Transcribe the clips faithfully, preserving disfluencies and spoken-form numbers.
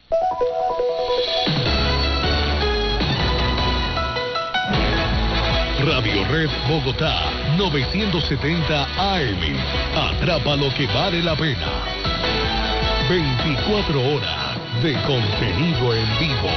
Radio Red Bogotá, novecientos setenta A M. Atrapa lo que vale la pena. veinticuatro horas de contenido en vivo.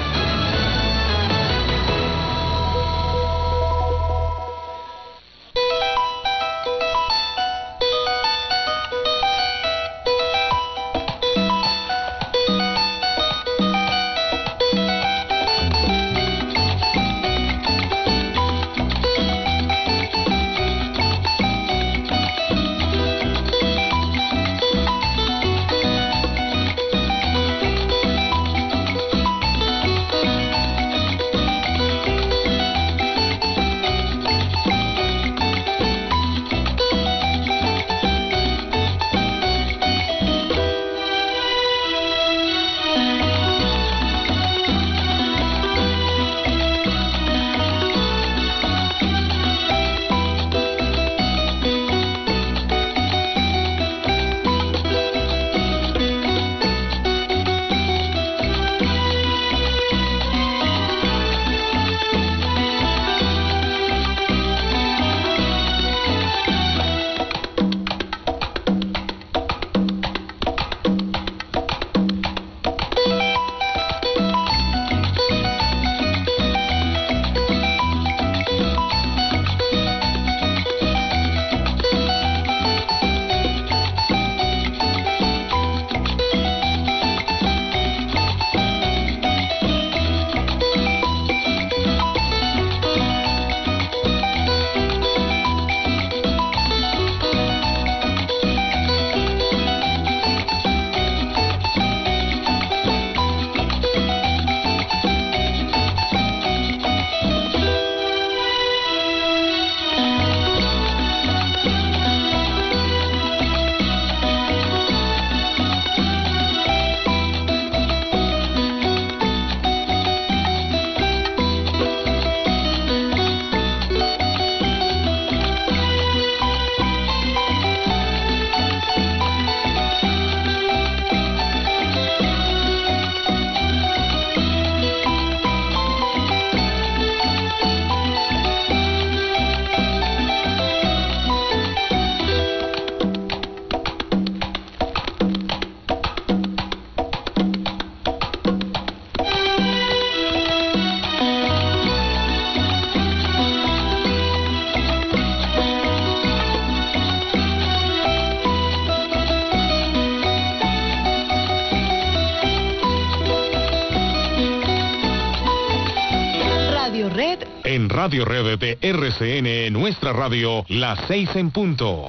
En Radio Red de R C N, nuestra radio, las seis en punto.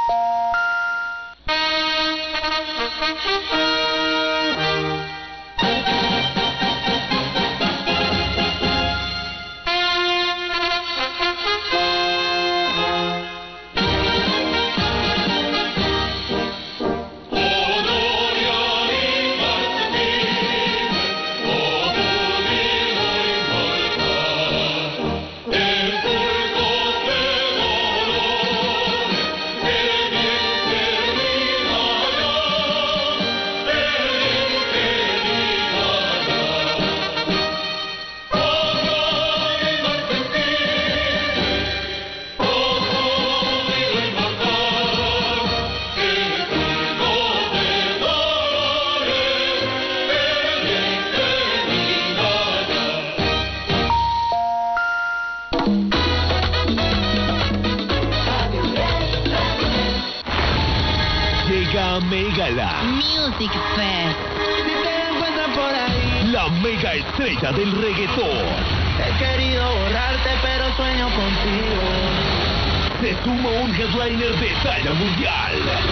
Megala Music Fest. Si te encuentran por ahí, la mega estrella del reggaetón. he querido borrarte pero sueño contigo. Se suma un headliner de talla mundial,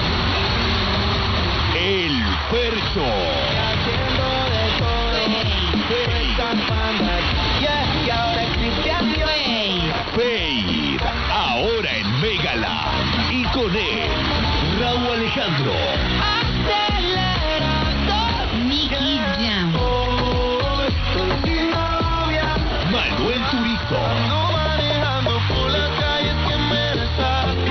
El Fercho. Haciendo de todo, Fade. escapando, yeah, y ahora existe adiós. Fade, ahora en Megala. Y con él, Raúl Alejandro. Nicky Jam. Oh, estoy sin novia. Manuel Turizo. Ando manejando por las calles que me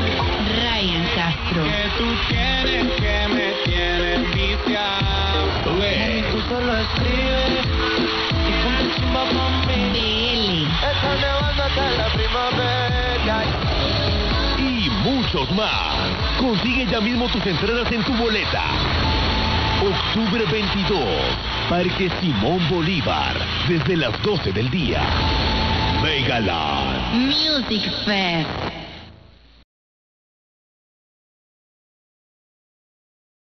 besas. Ryan Castro. Que tú tienes que me tienes viciado. y tú solo escribes y ponte chimba pa' mí. B L. Está nevando hasta la primavera. Y muchos más. Consigue ya mismo tus entradas en tu boleta. Octubre veintidós, Parque Simón Bolívar, desde las doce del día. Megaland. Music Fest.